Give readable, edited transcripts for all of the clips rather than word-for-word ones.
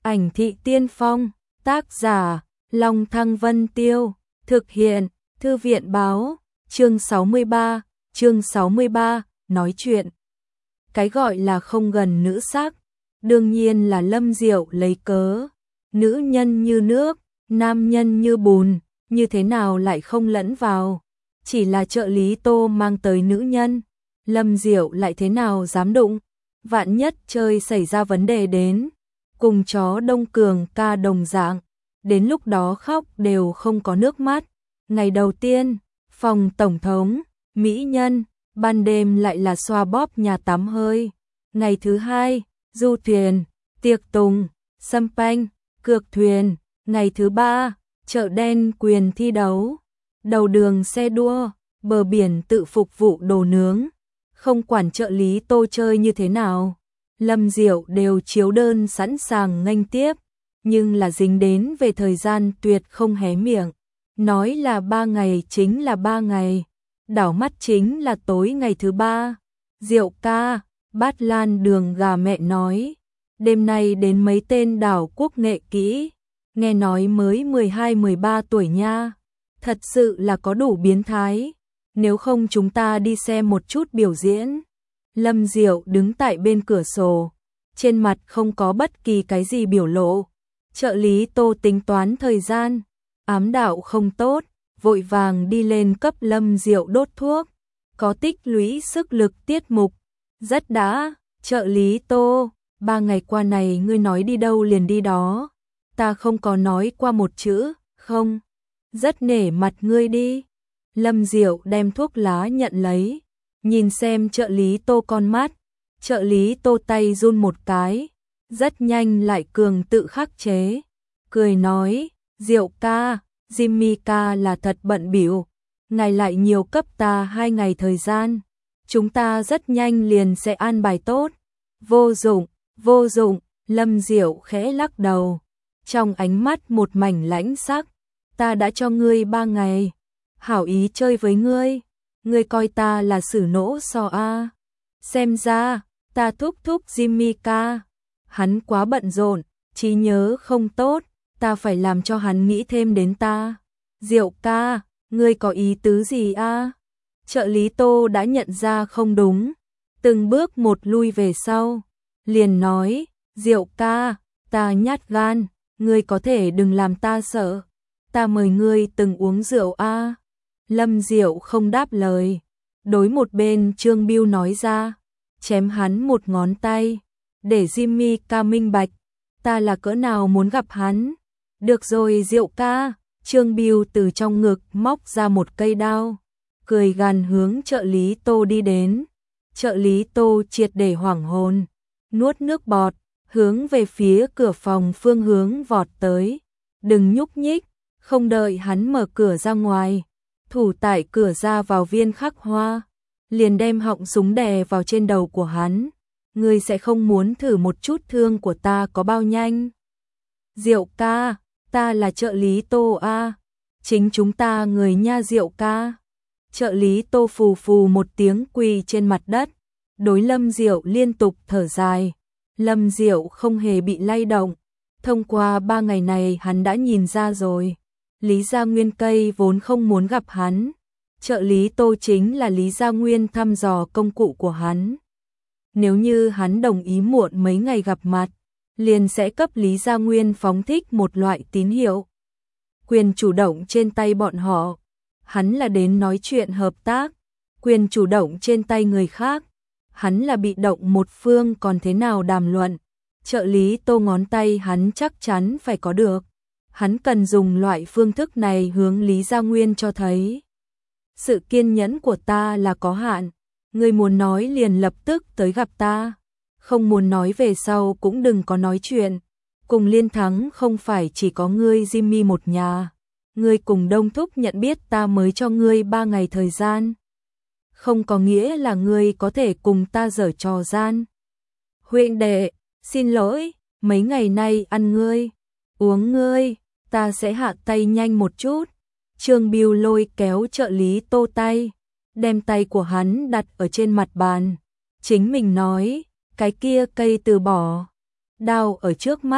Ảnh thị tiên phong, tác giả, Long Thăng Vân Tiêu, thực hiện, Thư viện báo, chương 63, nói chuyện. Cái gọi là không gần nữ sắc, đương nhiên là Lâm Diệu lấy cớ. Nữ nhân như nước, nam nhân như bùn, như thế nào lại không lẫn vào. Chỉ là trợ lý Tô mang tới nữ nhân, Lâm Diệu lại thế nào dám đụng. Vạn nhất chơi xảy ra vấn đề đến, cùng chó Đông Cường ca đồng dạng, đến lúc đó khóc đều không có nước mắt. Ngày đầu tiên, phòng tổng thống, mỹ nhân, ban đêm lại là xoa bóp nhà tắm hơi. Ngày thứ hai, du thuyền, tiệc tùng, sâm panh, cược thuyền. Ngày thứ ba, chợ đen quyền thi đấu, đầu đường xe đua, bờ biển tự phục vụ đồ nướng. Không quản trợ lý Tô chơi như thế nào, Lâm Diệu đều chiếu đơn sẵn sàng nghênh tiếp, nhưng là dính đến về thời gian tuyệt không hé miệng. Nói là 3 ngày chính là 3 ngày, đảo mắt chính là tối ngày thứ 3. Diệu ca, Bát Lan Đường gà mẹ nói, đêm nay đến mấy tên đảo quốc nghệ kỹ, nghe nói mới 12-13 tuổi nha, thật sự là có đủ biến thái, nếu không chúng ta đi xem một chút biểu diễn. Lâm Diệu đứng tại bên cửa sổ, trên mặt không có bất kỳ cái gì biểu lộ. Trợ lý Tô tính toán thời gian, ám đạo không tốt, vội vàng đi lên cấp Lâm Diệu đốt thuốc, có tích lũy sức lực tiết mục. Rất đã, trợ lý Tô, 3 ngày qua này ngươi nói đi đâu liền đi đó, ta không có nói qua một chữ, không, rất nể mặt ngươi đi. Lâm Diệu đem thuốc lá nhận lấy, nhìn xem trợ lý Tô con mắt, trợ lý Tô tay run một cái, rất nhanh lại cường tự khắc chế, cười nói, Diệu ca, Jimmy ca là thật bận bịu, ngài lại nhiều cấp ta 2 ngày thời gian, chúng ta rất nhanh liền sẽ an bài tốt. Vô dụng, Lâm Diệu khẽ lắc đầu, trong ánh mắt một mảnh lãnh sắc, ta đã cho ngươi 3 ngày, hảo ý chơi với ngươi, ngươi coi ta là sử nỗ so a. Xem ra, ta thúc Jimmy ca, hắn quá bận rộn, trí nhớ không tốt, ta phải làm cho hắn nghĩ thêm đến ta. Diệu ca, ngươi có ý tứ gì a? Trợ lý Tô đã nhận ra không đúng, từng bước một lui về sau, liền nói, Diệu ca, ta nhát gan, ngươi có thể đừng làm ta sợ, ta mời ngươi từng uống rượu a. Lâm Diệu không đáp lời, đối một bên Trương Biêu nói ra, chém hắn một ngón tay, để Jimmy ca minh bạch, ta là cỡ nào muốn gặp hắn. Được rồi Diệu ca, Trương Biêu từ trong ngực móc ra một cây đao, cười gằn hướng trợ lý Tô đi đến. Trợ lý Tô triệt để hoảng hồn, nuốt nước bọt, hướng về phía cửa phòng phương hướng vọt tới. Đừng nhúc nhích, không đợi hắn mở cửa ra ngoài, thủ tại cửa ra vào viên khắc hoa, liền đem họng súng đè vào trên đầu của hắn. Ngươi sẽ không muốn thử một chút thương của ta có bao nhanh? Diệu ca, ta là trợ lý Tô a, chính chúng ta người nha Diệu ca. Trợ lý Tô phù phù một tiếng quỳ trên mặt đất, đối Lâm Diệu liên tục thở dài. Lâm Diệu không hề bị lay động, thông qua 3 ngày này hắn đã nhìn ra rồi. Lý Gia Nguyên cây vốn không muốn gặp hắn, trợ lý Tô chính là Lý Gia Nguyên thăm dò công cụ của hắn. Nếu như hắn đồng ý muộn mấy ngày gặp mặt, liền sẽ cấp Lý Gia Nguyên phóng thích một loại tín hiệu. Quyền chủ động trên tay bọn họ, hắn là đến nói chuyện hợp tác, quyền chủ động trên tay người khác, hắn là bị động một phương còn thế nào đàm luận. Trợ lý Tô ngón tay hắn chắc chắn phải có được. Hắn cần dùng loại phương thức này hướng Lý Gia Nguyên cho thấy. Sự kiên nhẫn của ta là có hạn, ngươi muốn nói liền lập tức tới gặp ta, không muốn nói về sau cũng đừng có nói chuyện. Cùng Liên Thắng không phải chỉ có ngươi Jimmy một nhà, ngươi cùng Đông Thúc nhận biết ta mới cho ngươi 3 ngày thời gian. Không có nghĩa là ngươi có thể cùng ta giở trò gian. Huynh đệ, xin lỗi, mấy ngày nay ăn ngươi, uống ngươi, ta sẽ hạ tay nhanh một chút. Trương Biêu lôi kéo trợ lý Tô tay, đem tay của hắn đặt ở trên mặt bàn. Chính mình nói, cái kia cây từ bỏ. Đao ở trước mắt,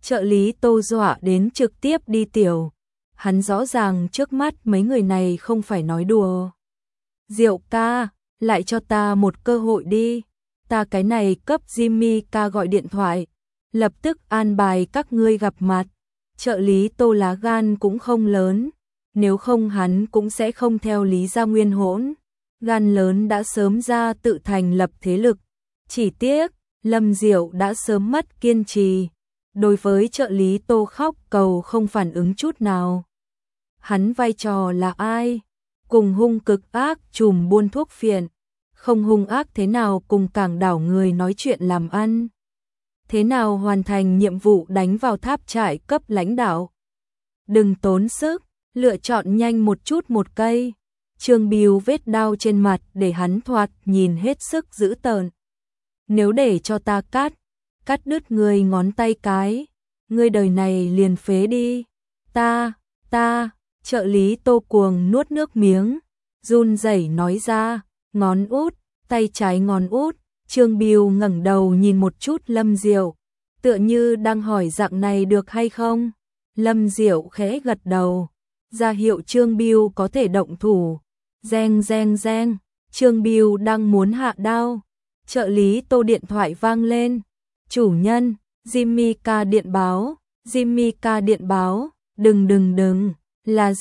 Trợ lý Tô dọa đến trực tiếp đi tiểu. Hắn rõ ràng trước mắt mấy người này không phải nói đùa. Diệu ca, lại cho ta một cơ hội đi. Ta cái này cấp Jimmy ca gọi điện thoại. Lập tức an bài các ngươi gặp mặt. Trợ lý Tô lá gan cũng không lớn. Nếu không hắn cũng sẽ không theo Lý Gia Nguyên hỗn. Gan lớn đã sớm ra tự thành lập thế lực. Chỉ tiếc, Lâm Diệu đã sớm mất kiên trì. Đối với trợ lý Tô khóc cầu không phản ứng chút nào. Hắn vai trò là ai? Cùng hung cực ác trùm buôn thuốc phiện. Không hung ác thế nào cùng cảng đảo người nói chuyện làm ăn. Thế nào hoàn thành nhiệm vụ đánh vào tháp trại cấp lãnh đạo. Đừng tốn sức, lựa chọn nhanh một chút một cây. Trương Biêu vết đau trên mặt để hắn thoạt nhìn hết sức dữ tợn. Nếu để cho ta cắt đứt người ngón tay cái, ngươi đời này liền phế đi. Ta, trợ lý Tô cuồng nuốt nước miếng, run rẩy nói ra, ngón út, tay trái ngón út. Trương Biêu ngẩng đầu nhìn một chút Lâm Diệu, tựa như đang hỏi dạng này được hay không. Lâm Diệu khẽ gật đầu, ra hiệu Trương Biêu có thể động thủ. Reng reng reng, Trương Biêu đang muốn hạ đao. Trợ lý Tô điện thoại vang lên. Chủ nhân, Jimmy ca điện báo, Jimmy ca điện báo, đừng, là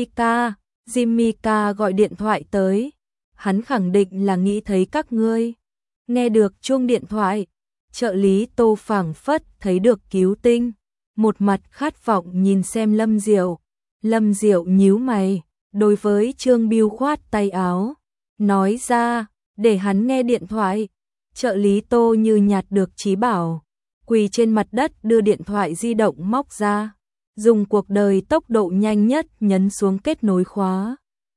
Jimmy ca gọi điện thoại tới. Hắn khẳng định là nghĩ thấy các ngươi. Nghe được chuông điện thoại, trợ lý Tô phảng phất thấy được cứu tinh, một mặt khát vọng nhìn xem Lâm Diệu. Lâm Diệu nhíu mày, đối với Trương Biêu khoát tay áo, nói ra, để hắn nghe điện thoại. Trợ lý Tô như nhặt được trí bảo, quỳ trên mặt đất đưa điện thoại di động móc ra, dùng cuộc đời tốc độ nhanh nhất nhấn xuống kết nối khóa.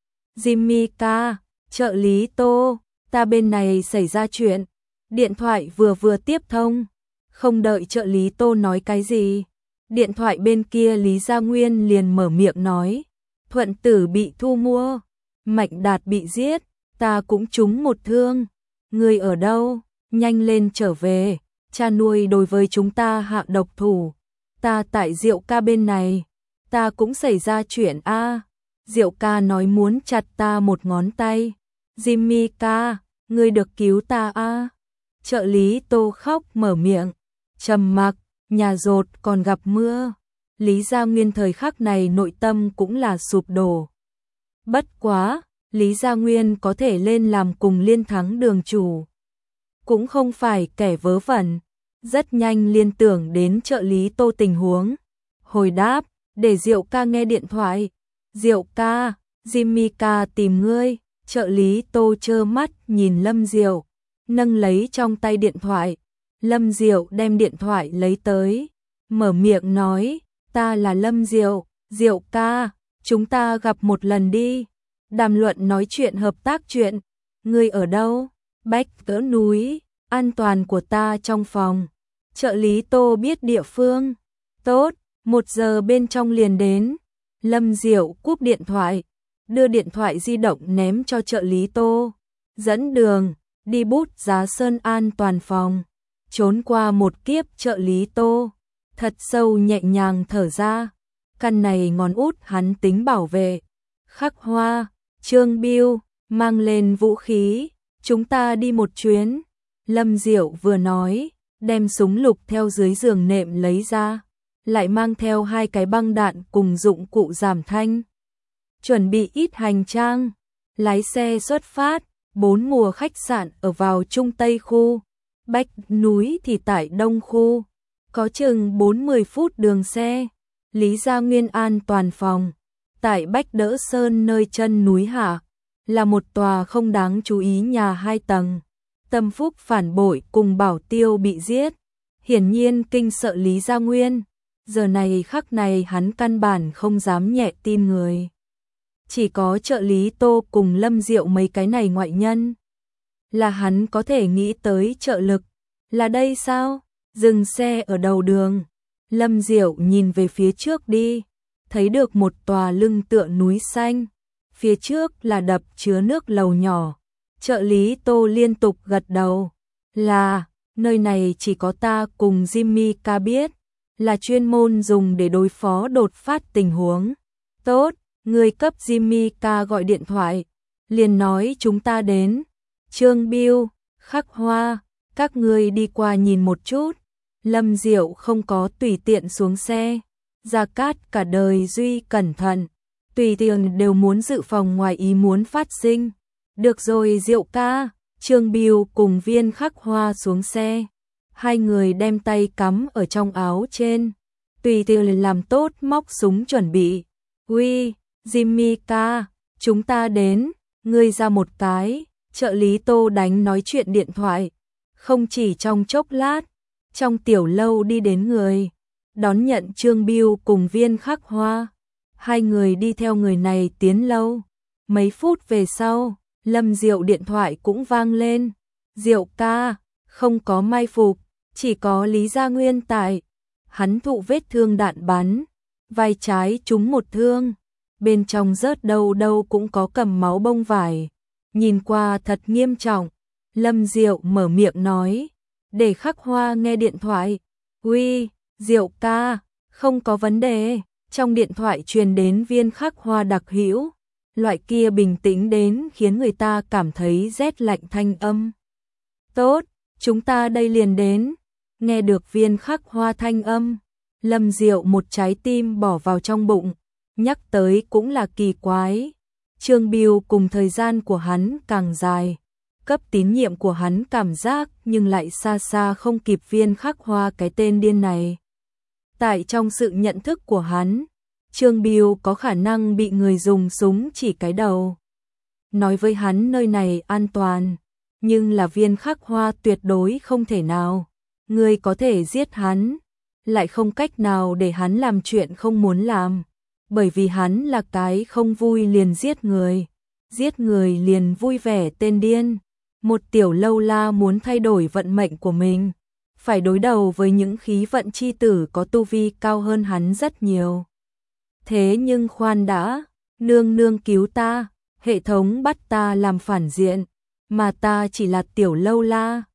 Jimmy ca, trợ lý Tô, ta bên này xảy ra chuyện. Điện thoại vừa tiếp thông, không đợi trợ lý Tô nói cái gì, điện thoại bên kia Lý Gia Nguyên liền mở miệng nói, Thuận Tử bị thu mua, Mạnh Đạt bị giết, ta cũng trúng một thương. Người ở đâu? Nhanh lên trở về, cha nuôi đối với chúng ta hạ độc thủ. Ta tại Diệu ca bên này, ta cũng xảy ra chuyện a. Diệu ca nói muốn chặt ta một ngón tay. Jimmy ca, ngươi được cứu ta a. Trợ lý Tô khóc mở miệng, trầm mặc, nhà rột còn gặp mưa. Lý Gia Nguyên thời khắc này nội tâm cũng là sụp đổ. Bất quá, Lý Gia Nguyên có thể lên làm cùng Liên Thắng đường chủ, cũng không phải kẻ vớ vẩn. Rất nhanh liên tưởng đến trợ lý Tô tình huống, hồi đáp, để Diệu ca nghe điện thoại. Diệu ca, Jimmy ca tìm ngươi. Trợ lý Tô trơ mắt nhìn Lâm Diệu, nâng lấy trong tay điện thoại. Lâm Diệu đem điện thoại lấy tới, mở miệng nói, ta là Lâm Diệu. Diệu ca, chúng ta gặp một lần đi, đàm luận nói chuyện hợp tác chuyện. Ngươi ở đâu? Bách Cỡ núi, an toàn của ta trong phòng. Trợ lý Tô biết địa phương. Tốt, 1 giờ bên trong liền đến. Lâm Diệu cúp điện thoại, đưa điện thoại di động ném cho trợ lý Tô. Dẫn đường, đi Bút Giá Sơn an toàn phòng. Trốn qua một kiếp trợ lý Tô, thật sâu nhẹ nhàng thở ra. Căn này ngón út hắn tính bảo vệ. Khắc Hoa, Trương Biêu, mang lên vũ khí, chúng ta đi một chuyến. Lâm Diệu vừa nói, đem súng lục theo dưới giường nệm lấy ra, lại mang theo 2 cái băng đạn cùng dụng cụ giảm thanh. Chuẩn bị ít hành trang, lái xe xuất phát. 4 mùa khách sạn ở vào Trung Tây khu, Bách núi thì tại Đông khu, có chừng 40 phút đường xe. Lý Gia Nguyên an toàn phòng, tại Bách Đỡ Sơn nơi chân núi hạ, là một tòa không đáng chú ý nhà 2 tầng. Tâm Phúc phản bội cùng Bảo Tiêu bị giết, hiển nhiên kinh sợ Lý Gia Nguyên. Giờ này khắc này hắn căn bản không dám nhẹ tin người. Chỉ có trợ lý Tô cùng Lâm Diệu mấy cái này ngoại nhân là hắn có thể nghĩ tới trợ lực. Là đây sao? Dừng xe ở đầu đường. Lâm Diệu nhìn về phía trước đi, thấy được một tòa lưng tựa núi xanh. Phía trước là đập chứa nước lầu nhỏ. Trợ lý Tô liên tục gật đầu. Là, nơi này chỉ có ta cùng Jimmy ca biết. là chuyên môn dùng để đối phó đột phát tình huống. Tốt, người cấp Jimmy ca gọi điện thoại, liền nói chúng ta đến. Trương Biêu, Khắc Hoa, các ngươi đi qua nhìn một chút. Lâm Diệu không có tùy tiện xuống xe. Gia Cát cả đời duy cẩn thận, tùy tiện đều muốn dự phòng ngoài ý muốn phát sinh. Được rồi Diệu ca, Trương Biêu cùng Viên Khắc Hoa xuống xe. Hai người đem tay cắm ở trong áo trên, tùy tiện làm tốt móc súng chuẩn bị. Uy, Jimmy ca, chúng ta đến, ngươi ra một cái. Trợ lý Tô Đánh nói chuyện điện thoại, không chỉ trong chốc lát, trong tiểu lâu đi đến người, đón nhận Trương Biêu cùng Viên Khắc Hoa. Hai người đi theo người này tiến lâu. Mấy phút về sau, Lâm Diệu điện thoại cũng vang lên. Diệu ca, không có mai phục, chỉ có Lý Gia Nguyên tại. Hắn thụ vết thương đạn bắn, vai trái trúng một thương, bên trong rớt đâu đâu cũng có cầm máu bông vải. Nhìn qua thật nghiêm trọng. Lâm Diệu mở miệng nói, để Khắc Hoa nghe điện thoại. Uy, Diệu ca, không có vấn đề. Trong điện thoại truyền đến Viên Khắc Hoa đặc hữu, loại kia bình tĩnh đến khiến người ta cảm thấy rét lạnh thanh âm. Tốt, chúng ta đây liền đến. Nghe được Viên Khắc Hoa thanh âm, Lâm Diệu một trái tim bỏ vào trong bụng, nhắc tới cũng là kỳ quái. Trương Biêu cùng thời gian của hắn càng dài, cấp tín nhiệm của hắn cảm giác nhưng lại xa xa không kịp Viên Khắc Hoa cái tên điên này. Tại trong sự nhận thức của hắn, Trương Biêu có khả năng bị người dùng súng chỉ cái đầu. Nói với hắn nơi này an toàn, nhưng là Viên Khắc Hoa tuyệt đối không thể nào. Người có thể giết hắn, lại không cách nào để hắn làm chuyện không muốn làm. Bởi vì hắn là cái không vui liền giết người liền vui vẻ tên điên. Một tiểu lâu la muốn thay đổi vận mệnh của mình, phải đối đầu với những khí vận chi tử có tu vi cao hơn hắn rất nhiều. Thế nhưng khoan đã, nương nương cứu ta, hệ thống bắt ta làm phản diện, mà ta chỉ là tiểu lâu la,